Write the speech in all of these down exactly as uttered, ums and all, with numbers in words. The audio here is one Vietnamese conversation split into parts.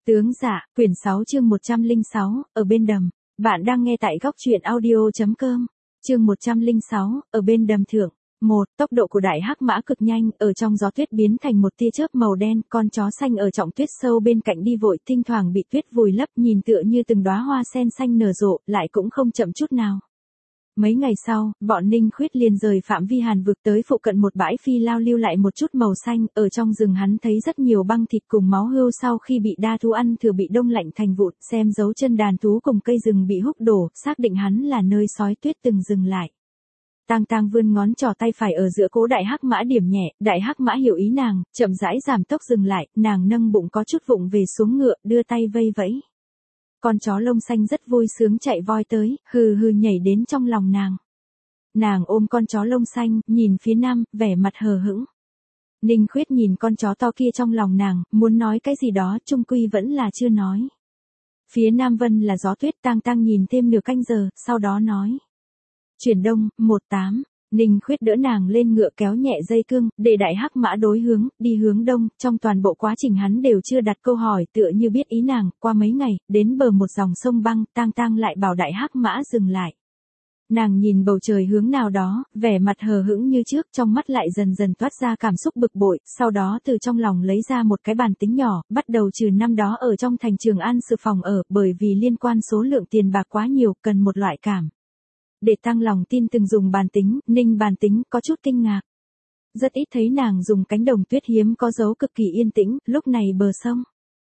Tướng dạ, quyển sáu chương một trăm lẻ sáu, ở bên đầm. Bạn đang nghe tại góc truyện audio.com. Chương một trăm lẻ sáu, ở bên đầm thượng. một. Tốc độ của đại hắc mã cực nhanh, ở trong gió tuyết biến thành một tia chớp màu đen, con chó xanh ở trọng tuyết sâu bên cạnh đi vội, thỉnh thoảng bị tuyết vùi lấp, nhìn tựa như từng đóa hoa sen xanh nở rộ, lại cũng không chậm chút nào. Mấy ngày sau, bọn Ninh Khuyết liền rời phạm vi Hàn vực tới phụ cận một bãi phi lao lưu lại một chút màu xanh, ở trong rừng hắn thấy rất nhiều băng thịt cùng máu hươu sau khi bị đa thú ăn thừa bị đông lạnh thành vụn, xem dấu chân đàn thú cùng cây rừng bị húc đổ, xác định hắn là nơi sói tuyết từng dừng lại. Tang Tang vươn ngón trỏ tay phải ở giữa cố đại hắc mã điểm nhẹ, đại hắc mã hiểu ý nàng, chậm rãi giảm tốc dừng lại, nàng nâng bụng có chút vụng về xuống ngựa, đưa tay vây vẫy. Con chó lông xanh rất vui sướng chạy voi tới, hừ hừ nhảy đến trong lòng nàng. Nàng ôm con chó lông xanh, nhìn phía nam, vẻ mặt hờ hững. Ninh Khuyết nhìn con chó to kia trong lòng nàng, muốn nói cái gì đó, chung quy vẫn là chưa nói. Phía Nam Vân là gió tuyết. Tang Tang nhìn thêm nửa canh giờ, sau đó nói. Chuyển đông, một tám. Ninh Khuyết đỡ nàng lên ngựa kéo nhẹ dây cương, để đại hắc mã đối hướng, đi hướng đông, trong toàn bộ quá trình hắn đều chưa đặt câu hỏi, tựa như biết ý nàng. Qua mấy ngày, đến bờ một dòng sông băng, Tang Tang lại bảo đại hắc mã dừng lại. Nàng nhìn bầu trời hướng nào đó, vẻ mặt hờ hững như trước, trong mắt lại dần dần toát ra cảm xúc bực bội, sau đó từ trong lòng lấy ra một cái bàn tính nhỏ, bắt đầu trừ năm đó ở trong thành Trường An sự phòng ở, bởi vì liên quan số lượng tiền bạc quá nhiều, cần một loại cảm. Để tăng lòng tin từng dùng bàn tính, Ninh bàn tính, có chút kinh ngạc. Rất ít thấy nàng dùng cánh đồng tuyết hiếm có dấu cực kỳ yên tĩnh, lúc này bờ sông.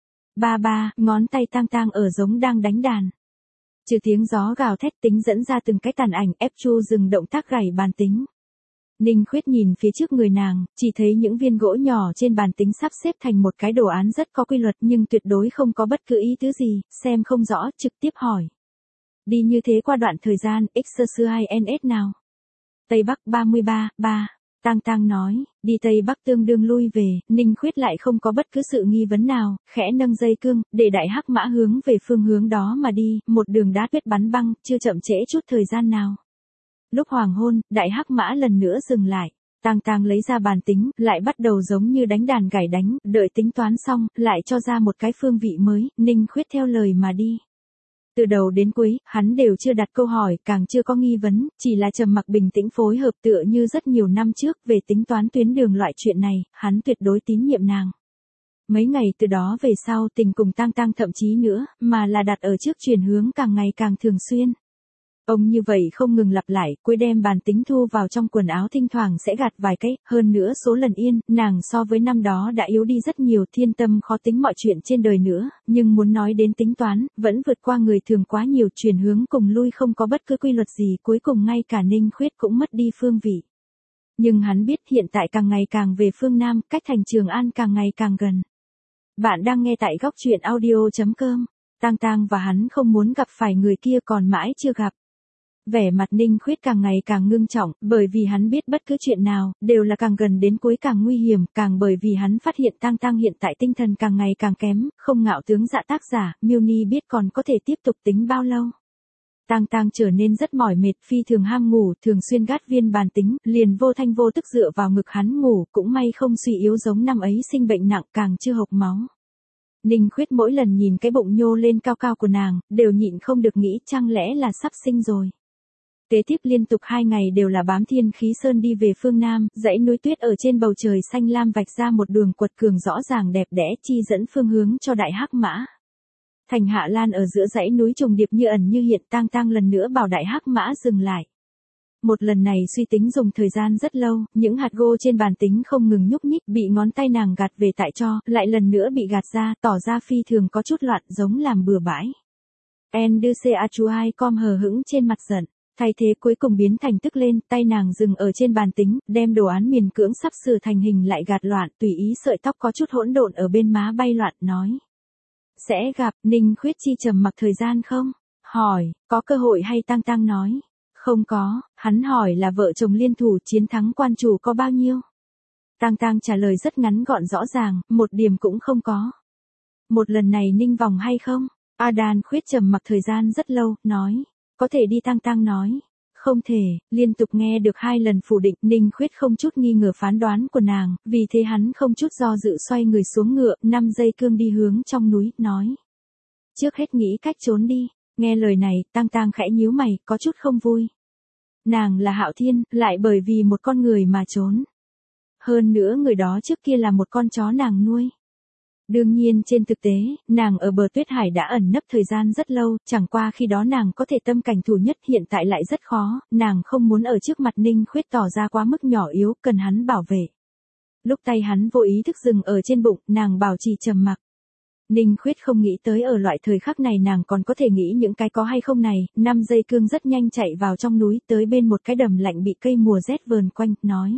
Ba ba, ngón tay Tang Tang ở giống đang đánh đàn. Trừ tiếng gió gào thét tính dẫn ra từng cái tàn ảnh, ép chu dừng động tác gảy bàn tính. Ninh Khuyết nhìn phía trước người nàng, chỉ thấy những viên gỗ nhỏ trên bàn tính sắp xếp thành một cái đồ án rất có quy luật nhưng tuyệt đối không có bất cứ ý tứ gì, xem không rõ, trực tiếp hỏi. Đi như thế qua đoạn thời gian, exercise nào? Tây Bắc ba mươi ba, ba. Tang Tang nói, đi Tây Bắc tương đương lui về, Ninh Khuyết lại không có bất cứ sự nghi vấn nào, khẽ nâng dây cương, để đại hắc mã hướng về phương hướng đó mà đi, một đường đá tuyết bắn băng, chưa chậm trễ chút thời gian nào. Lúc hoàng hôn, đại hắc mã lần nữa dừng lại. Tang Tang lấy ra bàn tính, lại bắt đầu giống như đánh đàn gảy đánh, đợi tính toán xong, lại cho ra một cái phương vị mới, Ninh Khuyết theo lời mà đi. Từ đầu đến cuối, hắn đều chưa đặt câu hỏi, càng chưa có nghi vấn, chỉ là trầm mặc bình tĩnh phối hợp tựa như rất nhiều năm trước về tính toán tuyến đường loại chuyện này, hắn tuyệt đối tín nhiệm nàng. Mấy ngày từ đó về sau tình cùng Tang Tang thậm chí nữa, mà là đặt ở trước chuyển hướng càng ngày càng thường xuyên. Ông như vậy không ngừng lặp lại, cuối đem bàn tính thu vào trong quần áo thỉnh thoảng sẽ gạt vài cái, hơn nữa số lần yên, nàng so với năm đó đã yếu đi rất nhiều, thiên tâm khó tính mọi chuyện trên đời nữa, nhưng muốn nói đến tính toán, vẫn vượt qua người thường quá nhiều, chuyển hướng cùng lui không có bất cứ quy luật gì, cuối cùng ngay cả Ninh Khuyết cũng mất đi phương vị. Nhưng hắn biết hiện tại càng ngày càng về phương Nam, cách thành Trường An càng ngày càng gần. Bạn đang nghe tại góc truyện audio.com, Tang Tang và hắn không muốn gặp phải người kia còn mãi chưa gặp. Vẻ mặt Ninh Khuyết càng ngày càng ngưng trọng, bởi vì hắn biết bất cứ chuyện nào, đều là càng gần đến cuối càng nguy hiểm, càng bởi vì hắn phát hiện Tang Tang hiện tại tinh thần càng ngày càng kém, không ngạo tướng dạ tác giả, Miêu Ni biết còn có thể tiếp tục tính bao lâu. Tang Tang trở nên rất mỏi mệt, phi thường ham ngủ, thường xuyên gắt viên bàn tính, liền vô thanh vô tức dựa vào ngực hắn ngủ, cũng may không suy yếu giống năm ấy sinh bệnh nặng, càng chưa hộc máu. Ninh Khuyết mỗi lần nhìn cái bụng nhô lên cao cao của nàng, đều nhịn không được nghĩ chẳng lẽ là sắp sinh rồi. Kế tiếp liên tục hai ngày đều là bám Thiên Khí Sơn đi về phương Nam, dãy núi tuyết ở trên bầu trời xanh lam vạch ra một đường quật cường rõ ràng đẹp đẽ chi dẫn phương hướng cho đại hắc mã. Thành Hạ Lan ở giữa dãy núi trùng điệp như ẩn như hiện, Tang Tang lần nữa bảo đại hắc mã dừng lại. Một lần này suy tính dùng thời gian rất lâu, những hạt gô trên bàn tính không ngừng nhúc nhích, bị ngón tay nàng gạt về tại cho, lại lần nữa bị gạt ra, tỏ ra phi thường có chút loạn giống làm bừa bãi. Enduce Achuai com hờ hững trên mặt giận. Thay thế cuối cùng biến thành tức lên, tay nàng dừng ở trên bàn tính, đem đồ án miền cưỡng sắp sửa thành hình lại gạt loạn, tùy ý sợi tóc có chút hỗn độn ở bên má bay loạn, nói. Sẽ gặp, Ninh Khuyết chi trầm mặc thời gian không? Hỏi, có cơ hội hay Tang Tang nói? Không có, hắn hỏi là vợ chồng liên thủ chiến thắng quan chủ có bao nhiêu? Tang Tang trả lời rất ngắn gọn rõ ràng, một điểm cũng không có. Một lần này Ninh vòng hay không? Adan Khuyết trầm mặc thời gian rất lâu, nói. Có thể đi. Tang Tang nói. Không thể, liên tục nghe được hai lần phủ định, Ninh Khuyết không chút nghi ngờ phán đoán của nàng, vì thế hắn không chút do dự xoay người xuống ngựa, năm dây cương đi hướng trong núi, nói. Trước hết nghĩ cách trốn đi, nghe lời này, Tang Tang khẽ nhíu mày, có chút không vui. Nàng là Hạo Thiên, lại bởi vì một con người mà trốn. Hơn nữa người đó trước kia là một con chó nàng nuôi. Đương nhiên trên thực tế, nàng ở bờ tuyết hải đã ẩn nấp thời gian rất lâu, chẳng qua khi đó nàng có thể tâm cảnh thủ nhất hiện tại lại rất khó, nàng không muốn ở trước mặt Ninh Khuyết tỏ ra quá mức nhỏ yếu, cần hắn bảo vệ. Lúc tay hắn vô ý thức dừng ở trên bụng, nàng bảo trì trầm mặc. Ninh Khuyết không nghĩ tới ở loại thời khắc này nàng còn có thể nghĩ những cái có hay không này, năm dây cương rất nhanh chạy vào trong núi tới bên một cái đầm lạnh bị cây mùa rét vờn quanh, nói.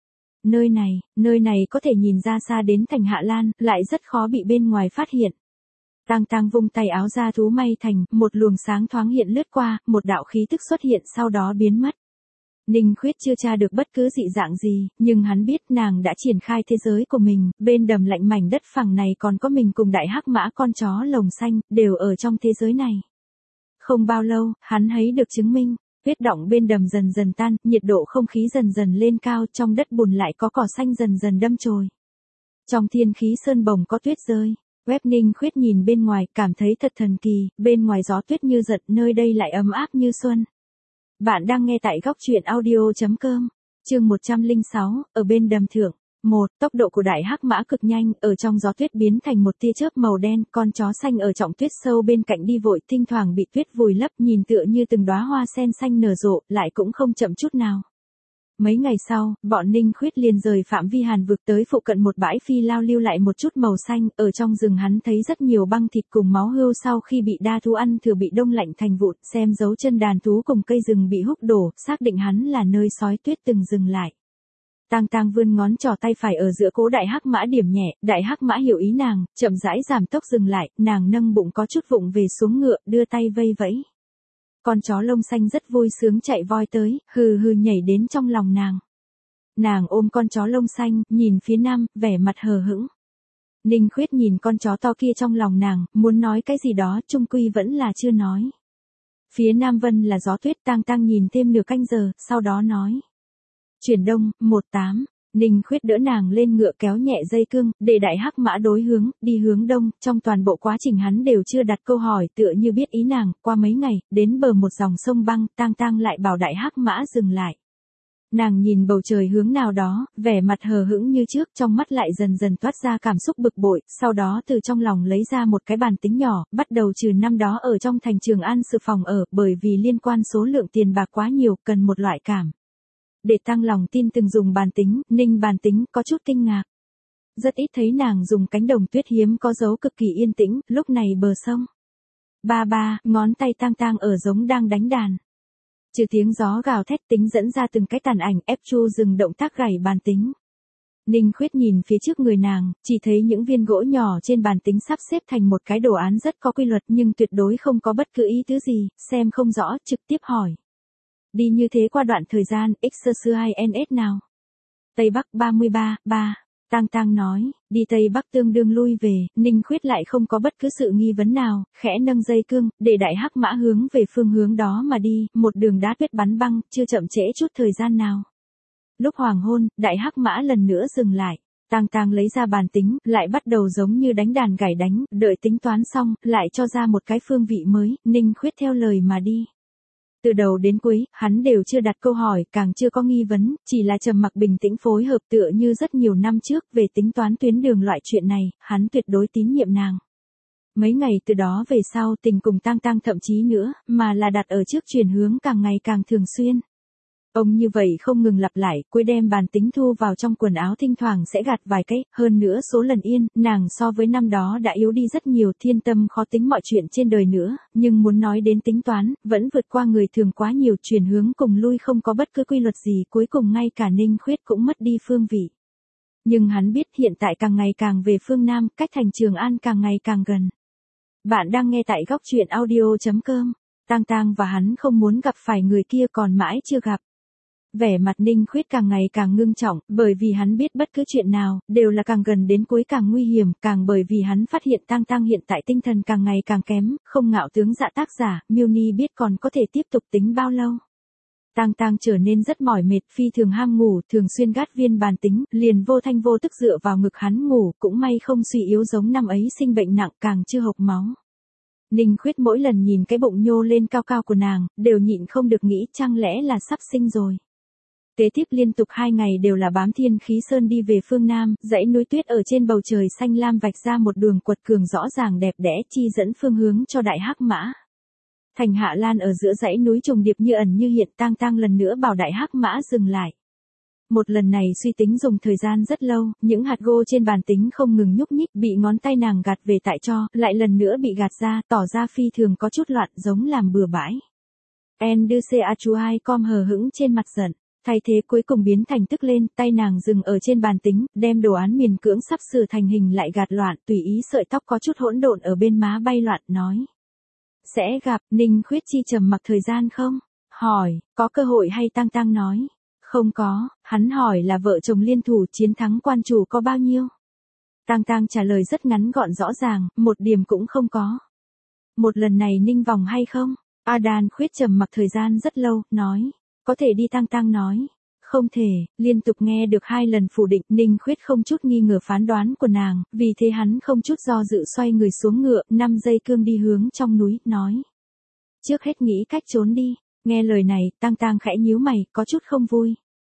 Nơi này, nơi này có thể nhìn ra xa đến thành Hạ Lan, lại rất khó bị bên ngoài phát hiện. Tang Tang vung tay áo ra thú may thành, một luồng sáng thoáng hiện lướt qua, một đạo khí tức xuất hiện sau đó biến mất. Ninh Khuyết chưa tra được bất cứ dị dạng gì, nhưng hắn biết nàng đã triển khai thế giới của mình, bên đầm lạnh mảnh đất phẳng này còn có mình cùng đại hắc mã con chó lồng xanh, đều ở trong thế giới này. Không bao lâu, hắn thấy được chứng minh. Tuyết đọng bên đầm dần dần tan, nhiệt độ không khí dần dần lên cao, trong đất bùn lại có cỏ xanh dần dần đâm chồi. Trong thiên khí sơn bồng có tuyết rơi. Web Ninh Khuyết nhìn bên ngoài, cảm thấy thật thần kỳ, bên ngoài gió tuyết như giật, nơi đây lại ấm áp như xuân. Bạn đang nghe tại góc truyện audio chấm com, chương một trăm lẻ sáu, ở bên đầm thượng. một. Tốc độ của đại hắc mã cực nhanh, ở trong gió tuyết biến thành một tia chớp màu đen, con chó xanh ở trọng tuyết sâu bên cạnh đi vội, thỉnh thoảng bị tuyết vùi lấp, nhìn tựa như từng đóa hoa sen xanh nở rộ, lại cũng không chậm chút nào. Mấy ngày sau, bọn Ninh Khuyết liền rời phạm vi Hàn vực tới phụ cận một bãi phi lao lưu lại một chút màu xanh, ở trong rừng hắn thấy rất nhiều băng thịt cùng máu hươu sau khi bị đa thú ăn thừa bị đông lạnh thành vụn, xem dấu chân đàn thú cùng cây rừng bị húc đổ, xác định hắn là nơi sói tuyết từng dừng lại. Tang Tang vươn ngón trỏ tay phải ở giữa cố đại hắc mã điểm nhẹ, đại hắc mã hiểu ý nàng, chậm rãi giảm tốc dừng lại, nàng nâng bụng có chút vụng về xuống ngựa, đưa tay vây vẫy. Con chó lông xanh rất vui sướng chạy voi tới, hừ hừ nhảy đến trong lòng nàng. Nàng ôm con chó lông xanh, nhìn phía nam, vẻ mặt hờ hững. Ninh Khuyết nhìn con chó to kia trong lòng nàng, muốn nói cái gì đó, chung quy vẫn là chưa nói. Phía nam vân là gió tuyết. Tang Tang nhìn thêm nửa canh giờ, sau đó nói. Chuyển đông, một tám, Ninh Khuyết đỡ nàng lên ngựa kéo nhẹ dây cương, để đại hắc mã đối hướng, đi hướng đông, trong toàn bộ quá trình hắn đều chưa đặt câu hỏi, tựa như biết ý nàng. Qua mấy ngày, đến bờ một dòng sông băng, Tang Tang lại bảo đại hắc mã dừng lại. Nàng nhìn bầu trời hướng nào đó, vẻ mặt hờ hững như trước, trong mắt lại dần dần toát ra cảm xúc bực bội, sau đó từ trong lòng lấy ra một cái bàn tính nhỏ, bắt đầu trừ năm đó ở trong thành Trường An sự phòng ở, bởi vì liên quan số lượng tiền bạc quá nhiều, cần một loại cảm. Để tăng lòng tin từng dùng bàn tính, Ninh bàn tính, có chút kinh ngạc. Rất ít thấy nàng dùng cánh đồng tuyết hiếm có dấu cực kỳ yên tĩnh, lúc này bờ sông. Ba ba, ngón tay Tang Tang ở giống đang đánh đàn. Trừ tiếng gió gào thét tính dẫn ra từng cái tàn ảnh, ép Chu dừng động tác gảy bàn tính. Ninh Khuyết nhìn phía trước người nàng, chỉ thấy những viên gỗ nhỏ trên bàn tính sắp xếp thành một cái đồ án rất có quy luật nhưng tuyệt đối không có bất cứ ý tứ gì, xem không rõ, trực tiếp hỏi. Đi như thế qua đoạn thời gian, exercise nào? Tây Bắc ba mươi ba, ba. Tang Tang nói, đi Tây Bắc tương đương lui về, Ninh Khuyết lại không có bất cứ sự nghi vấn nào, khẽ nâng dây cương, để đại hắc mã hướng về phương hướng đó mà đi, một đường đá tuyết bắn băng, chưa chậm trễ chút thời gian nào. Lúc hoàng hôn, đại hắc mã lần nữa dừng lại. Tang Tang lấy ra bàn tính, lại bắt đầu giống như đánh đàn gảy đánh, đợi tính toán xong, lại cho ra một cái phương vị mới, Ninh Khuyết theo lời mà đi. Từ đầu đến cuối, hắn đều chưa đặt câu hỏi, càng chưa có nghi vấn, chỉ là trầm mặc bình tĩnh phối hợp tựa như rất nhiều năm trước về tính toán tuyến đường loại chuyện này, hắn tuyệt đối tín nhiệm nàng. Mấy ngày từ đó về sau tình cùng Tang Tang thậm chí nữa, mà là đặt ở trước chuyển hướng càng ngày càng thường xuyên. Ông như vậy không ngừng lặp lại, cuối đem bàn tính thu vào trong quần áo thỉnh thoảng sẽ gạt vài cái, hơn nữa số lần yên, nàng so với năm đó đã yếu đi rất nhiều, thiên tâm khó tính mọi chuyện trên đời nữa, nhưng muốn nói đến tính toán, vẫn vượt qua người thường quá nhiều, chuyển hướng cùng lui không có bất cứ quy luật gì, cuối cùng ngay cả Ninh Khuyết cũng mất đi phương vị. Nhưng hắn biết hiện tại càng ngày càng về phương Nam, cách thành Trường An càng ngày càng gần. Bạn đang nghe tại góc truyện audio chấm com, Tang Tang và hắn không muốn gặp phải người kia còn mãi chưa gặp. Vẻ mặt Ninh Khuyết càng ngày càng ngưng trọng, bởi vì hắn biết bất cứ chuyện nào, đều là càng gần đến cuối càng nguy hiểm, càng bởi vì hắn phát hiện Tang Tang hiện tại tinh thần càng ngày càng kém, không ngạo tướng dạ tác giả, Miêu Ni biết còn có thể tiếp tục tính bao lâu. Tang Tang trở nên rất mỏi mệt, phi thường ham ngủ, thường xuyên gắt viên bàn tính, liền vô thanh vô tức dựa vào ngực hắn ngủ, cũng may không suy yếu giống năm ấy sinh bệnh nặng, càng chưa hộc máu. Ninh Khuyết mỗi lần nhìn cái bụng nhô lên cao cao của nàng, đều nhịn không được nghĩ chẳng lẽ là sắp sinh rồi. Kế tiếp liên tục hai ngày đều là bám Thiên Khí Sơn đi về phương Nam, dãy núi tuyết ở trên bầu trời xanh lam vạch ra một đường quật cường rõ ràng đẹp đẽ chi dẫn phương hướng cho đại hắc mã. Thành Hạ Lan ở giữa dãy núi trùng điệp như ẩn như hiện, Tang Tang lần nữa bảo đại hắc mã dừng lại. Một lần này suy tính dùng thời gian rất lâu, những hạt gô trên bàn tính không ngừng nhúc nhích, bị ngón tay nàng gạt về tại cho, lại lần nữa bị gạt ra, tỏ ra phi thường có chút loạn giống làm bừa bãi. En đưa xe a chú hai com hờ hững trên mặt giận, thay thế cuối cùng biến thành tức lên, tay nàng dừng ở trên bàn tính, đem đồ án miền cưỡng sắp sửa thành hình lại gạt loạn, tùy ý sợi tóc có chút hỗn độn ở bên má bay loạn, nói. Sẽ gặp, Ninh Khuyết Chi trầm mặc thời gian không? Hỏi, có cơ hội hay Tang Tang nói? Không có, hắn hỏi là vợ chồng liên thủ chiến thắng quan chủ có bao nhiêu? Tang Tang trả lời rất ngắn gọn rõ ràng, một điểm cũng không có. Một lần này Ninh vòng hay không? Adan Khuyết trầm mặc thời gian rất lâu, nói. Có thể đi. Tang Tang nói. Không thể, liên tục nghe được hai lần phủ định, Ninh Khuyết không chút nghi ngờ phán đoán của nàng, vì thế hắn không chút do dự xoay người xuống ngựa, năm giây cương đi hướng trong núi, nói. Trước hết nghĩ cách trốn đi, nghe lời này, Tang Tang khẽ nhíu mày, có chút không vui.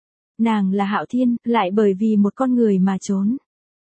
Nàng là Hạo Thiên, lại bởi vì một con người mà trốn.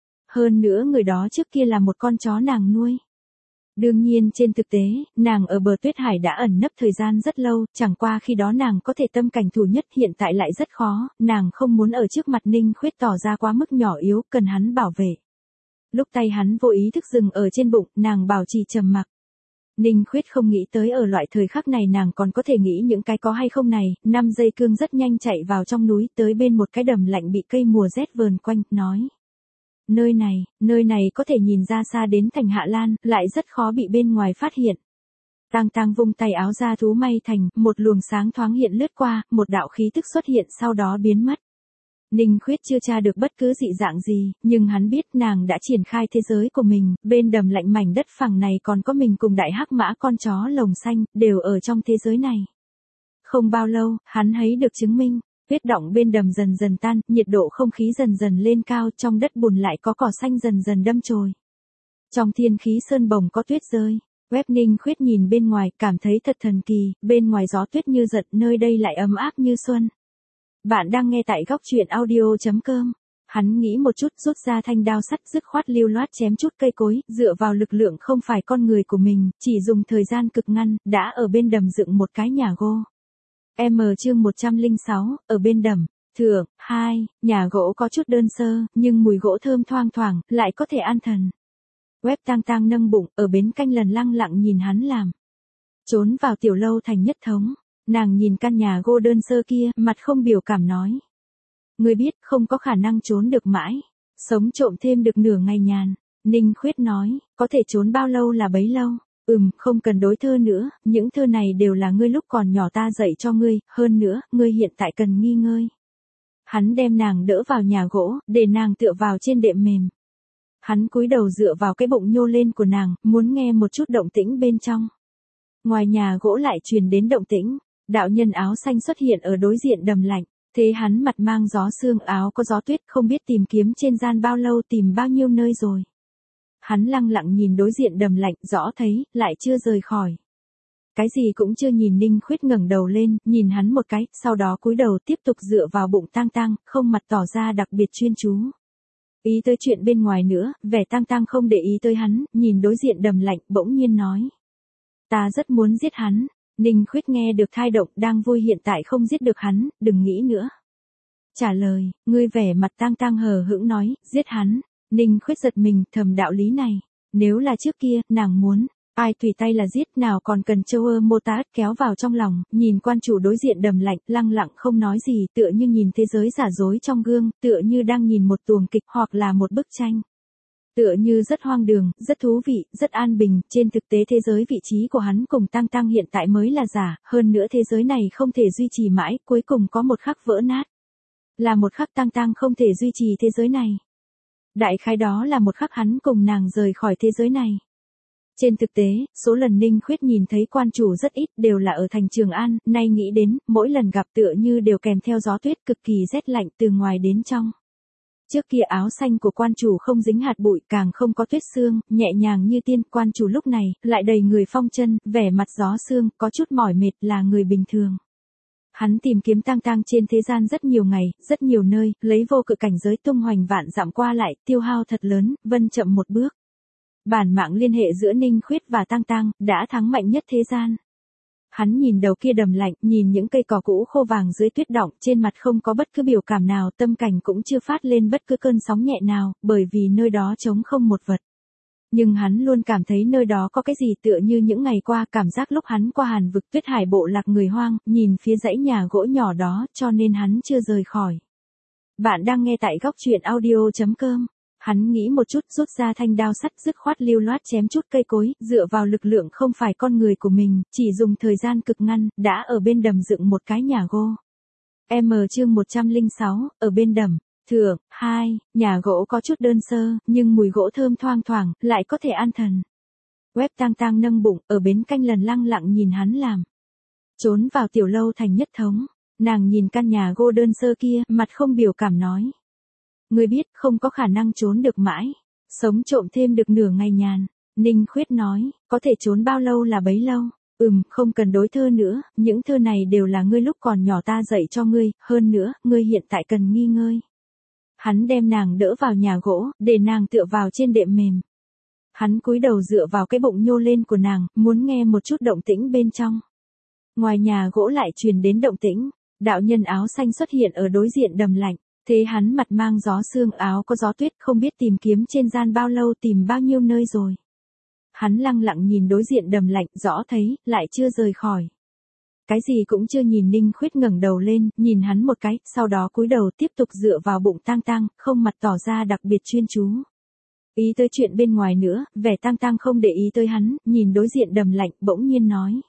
Hơn nữa người đó trước kia là một con chó nàng nuôi. Đương nhiên trên thực tế, nàng ở bờ tuyết hải đã ẩn nấp thời gian rất lâu, chẳng qua khi đó nàng có thể tâm cảnh thủ nhất, hiện tại lại rất khó, nàng không muốn ở trước mặt Ninh Khuyết tỏ ra quá mức nhỏ yếu, cần hắn bảo vệ. Lúc tay hắn vô ý thức dừng ở trên bụng, nàng bảo trì trầm mặc. Ninh Khuyết không nghĩ tới ở loại thời khắc này nàng còn có thể nghĩ những cái có hay không này, năm giây cương rất nhanh chạy vào trong núi, tới bên một cái đầm lạnh bị cây mùa rét vờn quanh, nói. Nơi này, nơi này có thể nhìn ra xa đến thành Hạ Lan, lại rất khó bị bên ngoài phát hiện. Tang Tang vung tay áo ra thú may thành, một luồng sáng thoáng hiện lướt qua, một đạo khí tức xuất hiện sau đó biến mất. Ninh Khuyết chưa tra được bất cứ dị dạng gì, nhưng hắn biết nàng đã triển khai thế giới của mình, bên đầm lạnh mảnh đất phẳng này còn có mình cùng đại hắc mã con chó lồng xanh, đều ở trong thế giới này. Không bao lâu, hắn thấy được chứng minh. Tuyết đọng bên đầm dần dần tan, nhiệt độ không khí dần dần lên cao, trong đất bùn lại có cỏ xanh dần dần đâm chồi. Trong Thiên Khí Sơn bồng có tuyết rơi. Web Ninh Khuyết nhìn bên ngoài, cảm thấy thật thần kỳ, bên ngoài gió tuyết như giật, nơi đây lại ấm áp như xuân. Bạn đang nghe tại góc truyện audio chấm com. Hắn nghĩ một chút, rút ra thanh đao sắt dứt khoát lưu loát chém chút cây cối, dựa vào lực lượng không phải con người của mình, chỉ dùng thời gian cực ngắn, đã ở bên đầm dựng một cái nhà gỗ. M chương một trăm lẻ sáu, ở bên đầm, thượng, hai, nhà gỗ có chút đơn sơ, nhưng mùi gỗ thơm thoang thoảng, lại có thể an thần. Web Tang Tang nâng bụng, ở bến canh lần lăng lặng nhìn hắn làm. Trốn vào tiểu lâu thành nhất thống, nàng nhìn căn nhà gỗ đơn sơ kia, mặt không biểu cảm nói. Người biết không có khả năng trốn được mãi, sống trộm thêm được nửa ngày nhàn. Ninh Khuyết nói, có thể trốn bao lâu là bấy lâu. Ừm, không cần đối thơ nữa, những thơ này đều là ngươi lúc còn nhỏ ta dạy cho ngươi, hơn nữa, ngươi hiện tại cần nghỉ ngơi. Hắn đem nàng đỡ vào nhà gỗ, để nàng tựa vào trên đệm mềm. Hắn cúi đầu dựa vào cái bụng nhô lên của nàng, muốn nghe một chút động tĩnh bên trong. Ngoài nhà gỗ lại truyền đến động tĩnh, đạo nhân áo xanh xuất hiện ở đối diện đầm lạnh, thế hắn mặt mang gió sương, áo có gió tuyết, không biết tìm kiếm trên gian bao lâu, tìm bao nhiêu nơi rồi. Hắn lăng lặng nhìn đối diện đầm lạnh, rõ thấy, lại chưa rời khỏi. Cái gì cũng chưa nhìn. Ninh Khuyết ngẩng đầu lên, nhìn hắn một cái, sau đó cúi đầu tiếp tục dựa vào bụng Tang Tang, không mặt tỏ ra đặc biệt chuyên chú. Ý tới chuyện bên ngoài nữa, vẻ Tang Tang không để ý tới hắn, nhìn đối diện đầm lạnh, bỗng nhiên nói. Ta rất muốn giết hắn. Ninh Khuyết nghe được thai động, đang vui hiện tại không giết được hắn, đừng nghĩ nữa. Trả lời, ngươi vẻ mặt Tang Tang hờ hững nói, giết hắn. Ninh Khuyết giật mình, thầm đạo lý này. Nếu là trước kia, nàng muốn, ai tùy tay là giết, nào còn cần châu ơ mô tá kéo vào trong lòng, nhìn quan chủ đối diện đầm lạnh, lăng lặng không nói gì, tựa như nhìn thế giới giả dối trong gương, tựa như đang nhìn một tuồng kịch hoặc là một bức tranh. Tựa như rất hoang đường, rất thú vị, rất an bình, trên thực tế thế giới vị trí của hắn cùng Tang Tang hiện tại mới là giả, hơn nữa thế giới này không thể duy trì mãi, cuối cùng có một khắc vỡ nát. Là một khắc Tang Tang không thể duy trì thế giới này. Đại khái đó là một khắc hắn cùng nàng rời khỏi thế giới này. Trên thực tế, số lần Ninh Khuyết nhìn thấy quan chủ rất ít, đều là ở thành Trường An, nay nghĩ đến, mỗi lần gặp tựa như đều kèm theo gió tuyết cực kỳ rét lạnh từ ngoài đến trong. Trước kia áo xanh của quan chủ không dính hạt bụi, càng không có tuyết sương, nhẹ nhàng như tiên. Quan chủ lúc này, lại đầy người phong chân, vẻ mặt gió sương, có chút mỏi mệt, là người bình thường. Hắn tìm kiếm tang tang trên thế gian rất nhiều ngày, rất nhiều nơi, lấy vô cực cảnh giới tung hoành vạn dặm qua lại, tiêu hao thật lớn, vân chậm một bước. Bản mạng liên hệ giữa Ninh Khuyết và tang tang, đã thắng mạnh nhất thế gian. Hắn nhìn đầu kia đầm lạnh, nhìn những cây cỏ cũ khô vàng dưới tuyết đọng, trên mặt không có bất cứ biểu cảm nào, tâm cảnh cũng chưa phát lên bất cứ cơn sóng nhẹ nào, bởi vì nơi đó trống không một vật. Nhưng hắn luôn cảm thấy nơi đó có cái gì tựa như những ngày qua, cảm giác lúc hắn qua Hàn vực Tuyết Hải bộ lạc người hoang, nhìn phía dãy nhà gỗ nhỏ đó, cho nên hắn chưa rời khỏi. Bạn đang nghe tại góc truyện audio chấm com. Hắn nghĩ một chút, rút ra thanh đao sắt, dứt khoát lưu loát chém chút cây cối, dựa vào lực lượng không phải con người của mình, chỉ dùng thời gian cực ngắn, đã ở bên đầm dựng một cái nhà gỗ. M chương một trăm lẻ sáu, ở bên đầm. Thượng, hai, nhà gỗ có chút đơn sơ, nhưng mùi gỗ thơm thoang thoảng, lại có thể an thần. Web tang tang nâng bụng, ở bến canh lần lăng lặng nhìn hắn làm. Trốn vào tiểu lâu thành nhất thống, nàng nhìn căn nhà gỗ đơn sơ kia, mặt không biểu cảm nói. Ngươi biết, không có khả năng trốn được mãi. Sống trộm thêm được nửa ngày nhàn. Ninh Khuyết nói, có thể trốn bao lâu là bấy lâu. Ừm, không cần đối thơ nữa, những thơ này đều là ngươi lúc còn nhỏ ta dạy cho ngươi, hơn nữa, ngươi hiện tại cần nghi ngơi. Hắn đem nàng đỡ vào nhà gỗ, để nàng tựa vào trên đệm mềm. Hắn cúi đầu dựa vào cái bụng nhô lên của nàng, muốn nghe một chút động tĩnh bên trong. Ngoài nhà gỗ lại truyền đến động tĩnh, đạo nhân áo xanh xuất hiện ở đối diện đầm lạnh. Thế hắn mặt mang gió sương, áo có gió tuyết, không biết tìm kiếm trên gian bao lâu, tìm bao nhiêu nơi rồi. Hắn lăng lặng nhìn đối diện đầm lạnh, rõ thấy, lại chưa rời khỏi. Cái gì cũng chưa nhìn. Ninh Khuyết ngẩng đầu lên, nhìn hắn một cái, sau đó cúi đầu tiếp tục dựa vào bụng tang tang, không mặt tỏ ra đặc biệt chuyên chú. Ý tới chuyện bên ngoài nữa, vẻ tang tang không để ý tới hắn, nhìn đối diện đầm lạnh, bỗng nhiên nói.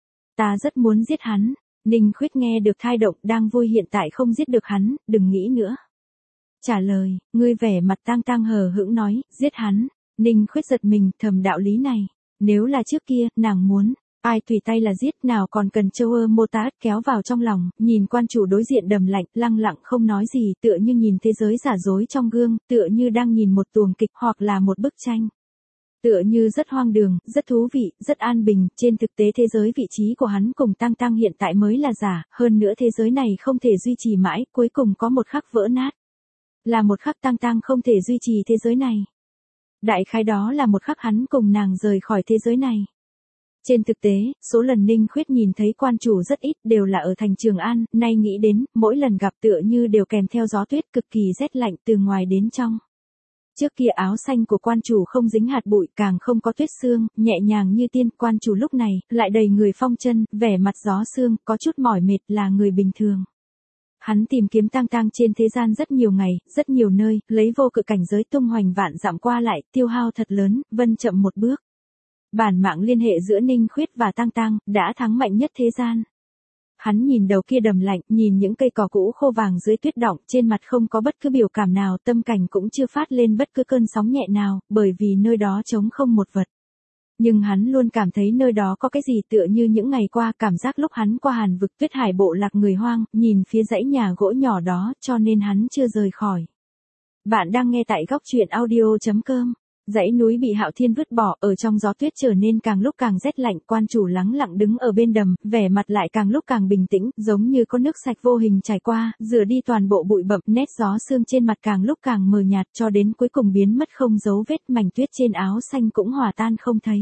Ta rất muốn giết hắn. Ninh Khuyết nghe được thai động, đang vui hiện tại không giết được hắn, đừng nghĩ nữa. Trả lời, ngươi vẻ mặt tang tang hờ hững nói, giết hắn. Ninh Khuyết giật mình, thầm đạo lý này. Nếu là trước kia, nàng muốn, ai tùy tay là giết, nào còn cần châu ơ mô tá kéo vào trong lòng, nhìn quan chủ đối diện đầm lạnh, lăng lặng không nói gì, tựa như nhìn thế giới giả dối trong gương, tựa như đang nhìn một tuồng kịch hoặc là một bức tranh. Tựa như rất hoang đường, rất thú vị, rất an bình, trên thực tế thế giới vị trí của hắn cùng tang tang hiện tại mới là giả, hơn nữa thế giới này không thể duy trì mãi, cuối cùng có một khắc vỡ nát. Là một khắc tang tang không thể duy trì thế giới này. Đại khái đó là một khắc hắn cùng nàng rời khỏi thế giới này. Trên thực tế, số lần Ninh Khuyết nhìn thấy quan chủ rất ít, đều là ở thành Trường An, nay nghĩ đến, mỗi lần gặp tựa như đều kèm theo gió tuyết cực kỳ rét lạnh từ ngoài đến trong. Trước kia áo xanh của quan chủ không dính hạt bụi, càng không có tuyết sương, nhẹ nhàng như tiên. Quan chủ lúc này, lại đầy người phong chân, vẻ mặt gió sương, có chút mỏi mệt, là người bình thường. Hắn tìm kiếm tang tang trên thế gian rất nhiều ngày, rất nhiều nơi, lấy vô cực cảnh giới tung hoành vạn dặm qua lại, tiêu hao thật lớn, vân chậm một bước. Bản mạng liên hệ giữa Ninh Khuyết và tang tang, đã thắng mạnh nhất thế gian. Hắn nhìn đầu kia đầm lạnh, nhìn những cây cỏ cũ khô vàng dưới tuyết đọng, trên mặt không có bất cứ biểu cảm nào, tâm cảnh cũng chưa phát lên bất cứ cơn sóng nhẹ nào, bởi vì nơi đó trống không một vật. Nhưng hắn luôn cảm thấy nơi đó có cái gì tựa như những ngày qua, cảm giác lúc hắn qua Hàn vực Tuyết Hải bộ lạc người hoang, nhìn phía dãy nhà gỗ nhỏ đó, cho nên hắn chưa rời khỏi. Bạn đang nghe tại góc truyện audio chấm com. Dãy núi bị Hạo Thiên vứt bỏ, ở trong gió tuyết trở nên càng lúc càng rét lạnh. Quan chủ lắng lặng đứng ở bên đầm, vẻ mặt lại càng lúc càng bình tĩnh, giống như có nước sạch vô hình chảy qua, rửa đi toàn bộ bụi bặm. Nét gió sương trên mặt càng lúc càng mờ nhạt, cho đến cuối cùng biến mất không dấu vết. Mảnh tuyết trên áo xanh cũng hòa tan không thấy.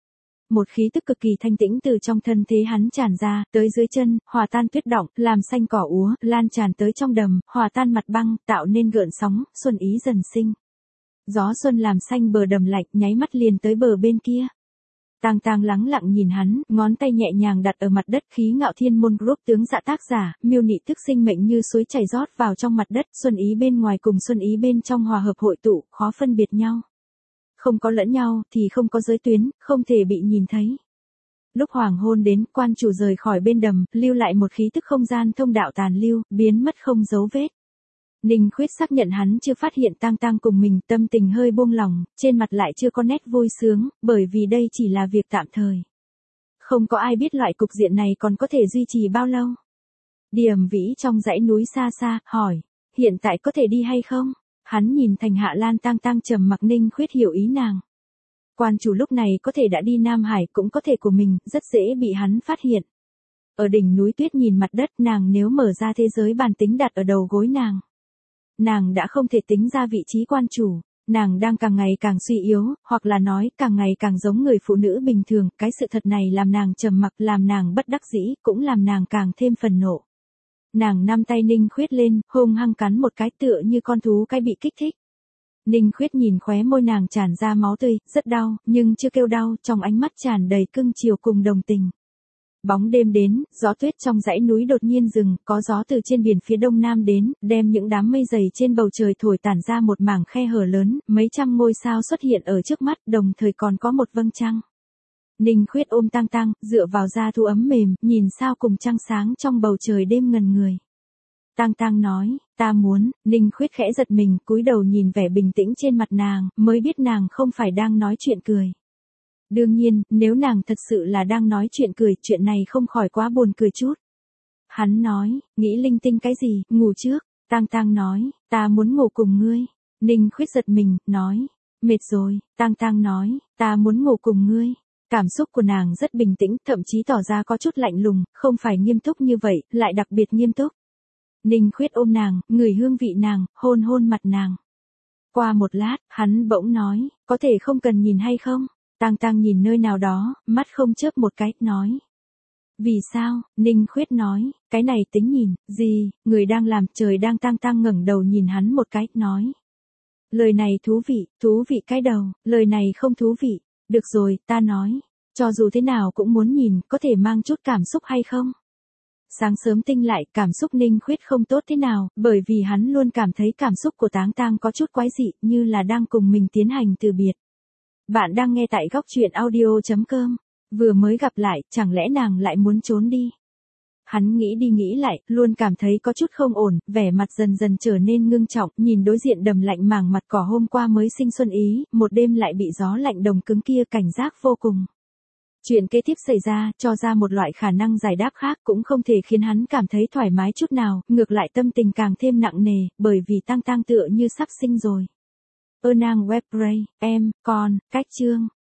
Một khí tức cực kỳ thanh tĩnh từ trong thân thế hắn tràn ra, tới dưới chân, hòa tan tuyết đọng, làm xanh cỏ úa, lan tràn tới trong đầm, hòa tan mặt băng, tạo nên gợn sóng, xuân ý dần sinh. Gió xuân làm xanh bờ đầm lạnh, nháy mắt liền tới bờ bên kia. Tang tang lắng lặng nhìn hắn, ngón tay nhẹ nhàng đặt ở mặt đất. Khí Ngạo Thiên Môn Group tướng dạ tác giả, miêu nị thức sinh mệnh như suối chảy rót vào trong mặt đất, xuân ý bên ngoài cùng xuân ý bên trong hòa hợp hội tụ, khó phân biệt nhau. Không có lẫn nhau, thì không có giới tuyến, không thể bị nhìn thấy. Lúc hoàng hôn đến, quan chủ rời khỏi bên đầm, lưu lại một khí tức không gian thông đạo tàn lưu, biến mất không dấu vết. Ninh Khuyết xác nhận hắn chưa phát hiện Tang Tang cùng mình, tâm tình hơi buông lỏng, trên mặt lại chưa có nét vui sướng, bởi vì đây chỉ là việc tạm thời. Không có ai biết loại cục diện này còn có thể duy trì bao lâu. Điềm Vĩ trong dãy núi xa xa, hỏi, hiện tại có thể đi hay không? Hắn nhìn Thành Hạ Lan Tang Tang trầm mặc. Ninh Khuyết hiểu ý nàng. Quan chủ lúc này có thể đã đi Nam Hải, cũng có thể của mình, rất dễ bị hắn phát hiện. Ở đỉnh núi tuyết nhìn mặt đất, nàng nếu mở ra thế giới bàn tính đặt ở đầu gối nàng. Nàng đã không thể tính ra vị trí quan chủ, nàng đang càng ngày càng suy yếu, hoặc là nói càng ngày càng giống người phụ nữ bình thường, cái sự thật này làm nàng trầm mặc, làm nàng bất đắc dĩ, cũng làm nàng càng thêm phần nộ. Nàng nắm tay Ninh Khuyết lên, hung hăng cắn một cái tựa như con thú cái bị kích thích. Ninh Khuyết nhìn khóe môi nàng tràn ra máu tươi, rất đau, nhưng chưa kêu đau, trong ánh mắt tràn đầy cưng chiều cùng đồng tình. Bóng đêm đến, gió tuyết trong dãy núi đột nhiên dừng, có gió từ trên biển phía đông nam đến, đem những đám mây dày trên bầu trời thổi tản ra một mảng khe hở lớn, mấy trăm ngôi sao xuất hiện ở trước mắt, đồng thời còn có một vầng trăng. Ninh Khuyết ôm Tang Tang, dựa vào da thú ấm mềm, nhìn sao cùng trăng sáng trong bầu trời đêm ngần người. Tang Tang nói, ta muốn. Ninh Khuyết khẽ giật mình, cúi đầu nhìn vẻ bình tĩnh trên mặt nàng, mới biết nàng không phải đang nói chuyện cười. Đương nhiên, nếu nàng thật sự là đang nói chuyện cười, chuyện này không khỏi quá buồn cười chút. Hắn nói, nghĩ linh tinh cái gì, ngủ trước. Tang Tang nói, ta muốn ngủ cùng ngươi. Ninh Khuyết giật mình, nói, mệt rồi. Tang Tang nói, ta muốn ngủ cùng ngươi. Cảm xúc của nàng rất bình tĩnh, thậm chí tỏ ra có chút lạnh lùng, không phải nghiêm túc như vậy, lại đặc biệt nghiêm túc. Ninh Khuyết ôm nàng, ngửi hương vị nàng, hôn hôn mặt nàng. Qua một lát, hắn bỗng nói, có thể không cần nhìn hay không? Tang Tang nhìn nơi nào đó, mắt không chớp một cái, nói. Vì sao? Ninh Khuyết nói, cái này tính nhìn, gì, người đang làm, trời đang. Tang Tang ngẩng đầu nhìn hắn một cái, nói. Lời này thú vị, thú vị cái đầu, lời này không thú vị. Được rồi, ta nói, cho dù thế nào cũng muốn nhìn, có thể mang chút cảm xúc hay không? Sáng sớm tinh lại, cảm xúc Ninh Khuyết không tốt thế nào, bởi vì hắn luôn cảm thấy cảm xúc của Tang Tang có chút quái dị, như là đang cùng mình tiến hành từ biệt. Bạn đang nghe tại góc truyện audio chấm com. Vừa mới gặp lại, chẳng lẽ nàng lại muốn trốn đi? Hắn nghĩ đi nghĩ lại, luôn cảm thấy có chút không ổn, vẻ mặt dần dần trở nên ngưng trọng, nhìn đối diện đầm lạnh màng mặt cỏ hôm qua mới sinh xuân ý, một đêm lại bị gió lạnh đồng cứng kia cảnh giác vô cùng. Chuyện kế tiếp xảy ra, cho ra một loại khả năng giải đáp khác, cũng không thể khiến hắn cảm thấy thoải mái chút nào, ngược lại tâm tình càng thêm nặng nề, bởi vì Tang Tang tựa như sắp sinh rồi. Ơ nàng web ray, em, con, cách chương.